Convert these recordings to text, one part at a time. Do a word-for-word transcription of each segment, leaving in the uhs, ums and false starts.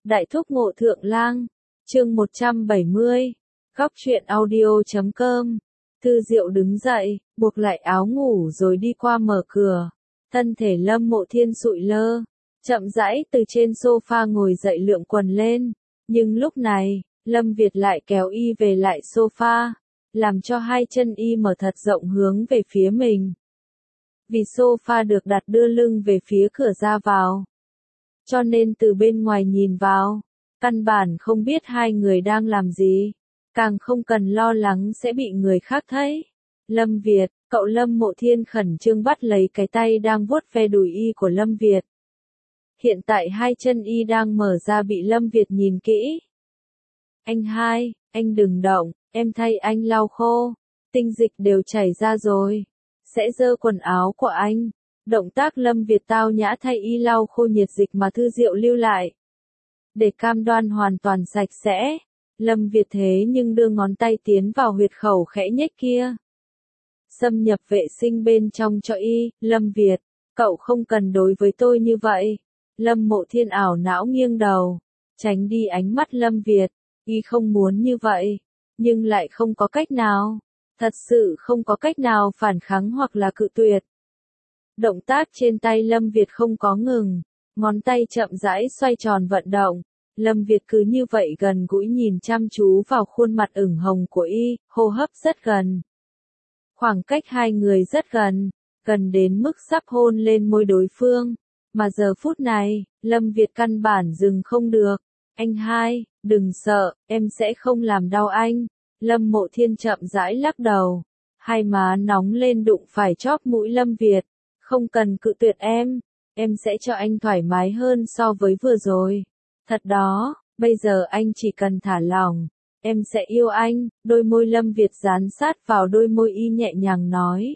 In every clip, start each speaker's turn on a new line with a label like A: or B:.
A: Đại thúc ngộ thượng lang, chương một trăm bảy mươi, góc truyện audio chấm com. Thư Diệu đứng dậy, buộc lại áo ngủ rồi đi qua mở cửa. Thân thể Lâm Mộ Thiên sụi lơ, chậm rãi từ trên sofa ngồi dậy lượm quần lên. Nhưng lúc này, Lâm Việt lại kéo y về lại sofa, làm cho hai chân y mở thật rộng hướng về phía mình. Vì sofa được đặt đưa lưng về phía cửa ra vào, cho nên từ bên ngoài nhìn vào, căn bản không biết hai người đang làm gì, càng không cần lo lắng sẽ bị người khác thấy. Lâm Việt, cậu Lâm Mộ Thiên khẩn trương bắt lấy cái tay đang vuốt ve đùi y của Lâm Việt. Hiện tại hai chân y đang mở ra bị Lâm Việt nhìn kỹ. Anh hai, anh đừng động, em thay anh lau khô, tinh dịch đều chảy ra rồi, sẽ dơ quần áo của anh. Động tác Lâm Việt tao nhã thay y lau khô nhiệt dịch mà Thư Diệu lưu lại, để cam đoan hoàn toàn sạch sẽ. Lâm Việt thế nhưng đưa ngón tay tiến vào huyệt khẩu khẽ nhếch kia, xâm nhập vệ sinh bên trong cho y. Lâm Việt, cậu không cần đối với tôi như vậy. Lâm Mộ Thiên ảo não nghiêng đầu, tránh đi ánh mắt Lâm Việt. Y không muốn như vậy, nhưng lại không có cách nào, thật sự không có cách nào phản kháng hoặc là cự tuyệt. Động tác trên tay Lâm Việt không có ngừng, ngón tay chậm rãi xoay tròn vận động. Lâm Việt cứ như vậy gần gũi nhìn chăm chú vào khuôn mặt ửng hồng của y, hô hấp rất gần. Khoảng cách hai người rất gần, gần đến mức sắp hôn lên môi đối phương. Mà giờ phút này, Lâm Việt căn bản dừng không được. Anh hai, đừng sợ, em sẽ không làm đau anh. Lâm Mộ Thiên chậm rãi lắc đầu, hai má nóng lên đụng phải chóp mũi Lâm Việt. Không cần cự tuyệt em, em sẽ cho anh thoải mái hơn so với vừa rồi. Thật đó, bây giờ anh chỉ cần thả lỏng, em sẽ yêu anh. Đôi môi Lâm Việt dán sát vào đôi môi y nhẹ nhàng nói.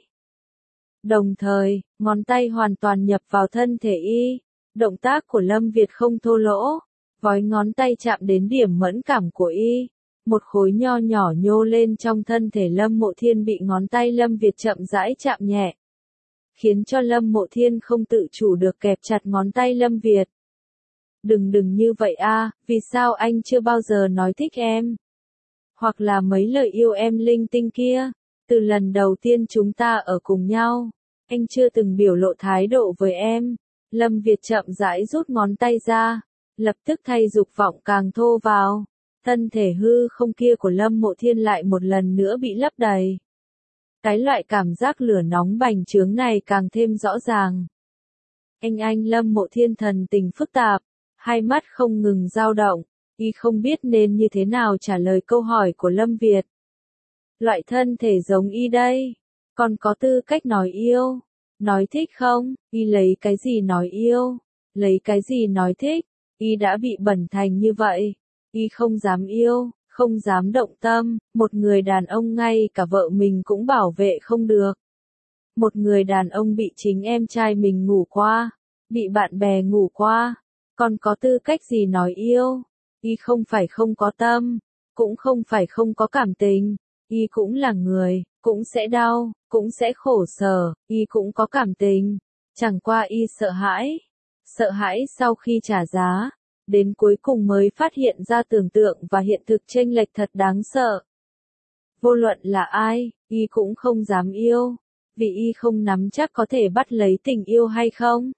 A: Đồng thời, ngón tay hoàn toàn nhập vào thân thể y. Động tác của Lâm Việt không thô lỗ, vói ngón tay chạm đến điểm mẫn cảm của y. Một khối nho nhỏ nhô lên trong thân thể Lâm Mộ Thiên bị ngón tay Lâm Việt chậm rãi chạm nhẹ, khiến cho Lâm Mộ Thiên không tự chủ được kẹp chặt ngón tay Lâm Việt. Đừng đừng như vậy a, vì sao anh chưa bao giờ nói thích em? Hoặc là mấy lời yêu em linh tinh kia, từ lần đầu tiên chúng ta ở cùng nhau, anh chưa từng biểu lộ thái độ với em. Lâm Việt chậm rãi rút ngón tay ra, lập tức thay dục vọng càng thô vào. Thân thể hư không kia của Lâm Mộ Thiên lại một lần nữa bị lấp đầy. Cái loại cảm giác lửa nóng bành trướng này càng thêm rõ ràng. Anh anh Lâm Mộ Thiên thần tình phức tạp, hai mắt không ngừng dao động, y không biết nên như thế nào trả lời câu hỏi của Lâm Việt. Loại thân thể giống y đây, còn có tư cách nói yêu, nói thích không? Y lấy cái gì nói yêu, lấy cái gì nói thích? Y đã bị bẩn thành như vậy, y không dám yêu, không dám động tâm. Một người đàn ông ngay cả vợ mình cũng bảo vệ không được. Một người đàn ông bị chính em trai mình ngủ qua, bị bạn bè ngủ qua, còn có tư cách gì nói yêu? Y không phải không có tâm, cũng không phải không có cảm tình. Y cũng là người, cũng sẽ đau, cũng sẽ khổ sở. Y cũng có cảm tình, chẳng qua y sợ hãi. Sợ hãi sau khi trả giá, đến cuối cùng mới phát hiện ra tưởng tượng và hiện thực chênh lệch thật đáng sợ. Vô luận là ai, y cũng không dám yêu, vì y không nắm chắc có thể bắt lấy tình yêu hay không.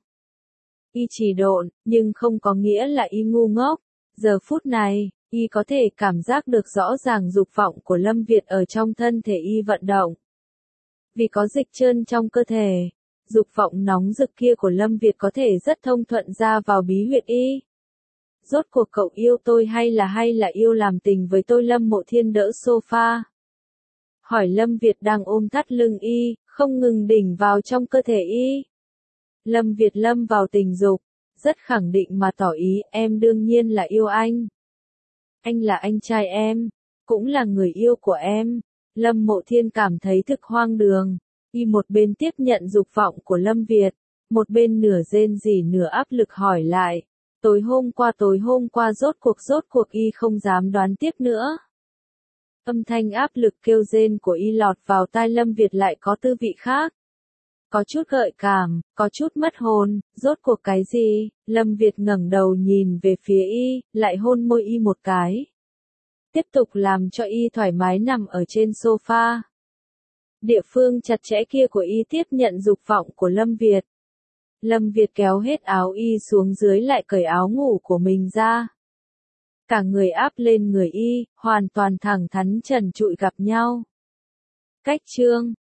A: Y chỉ độn, nhưng không có nghĩa là y ngu ngốc. Giờ phút này, y có thể cảm giác được rõ ràng dục vọng của Lâm Việt ở trong thân thể y vận động. Vì có dịch trơn trong cơ thể, dục vọng nóng rực kia của Lâm Việt có thể rất thông thuận ra vào bí huyệt y. Rốt cuộc cậu yêu tôi hay là hay là yêu làm tình với tôi? Lâm Mộ Thiên đỡ sofa, hỏi Lâm Việt đang ôm thắt lưng y, không ngừng đỉnh vào trong cơ thể y. Lâm Việt lâm vào tình dục, rất khẳng định mà tỏ ý, em đương nhiên là yêu anh. Anh là anh trai em, cũng là người yêu của em. Lâm Mộ Thiên cảm thấy thực hoang đường, y một bên tiếp nhận dục vọng của Lâm Việt, một bên nửa rên rỉ nửa áp lực hỏi lại. Tối hôm qua tối hôm qua rốt cuộc rốt cuộc y không dám đoán tiếp nữa. Âm thanh áp lực kêu rên của y lọt vào tai Lâm Việt lại có tư vị khác. có chút gợi cảm, có chút mất hồn, rốt cuộc cái gì? Lâm Việt ngẩng đầu nhìn về phía y, lại hôn môi y một cái. Tiếp tục làm cho y thoải mái nằm ở trên sofa. Địa phương chặt chẽ kia của y tiếp nhận dục vọng của Lâm Việt. Lâm Việt kéo hết áo y xuống dưới lại cởi áo ngủ của mình ra. Cả người áp lên người y, hoàn toàn thẳng thắn trần trụi gặp nhau. Cách chương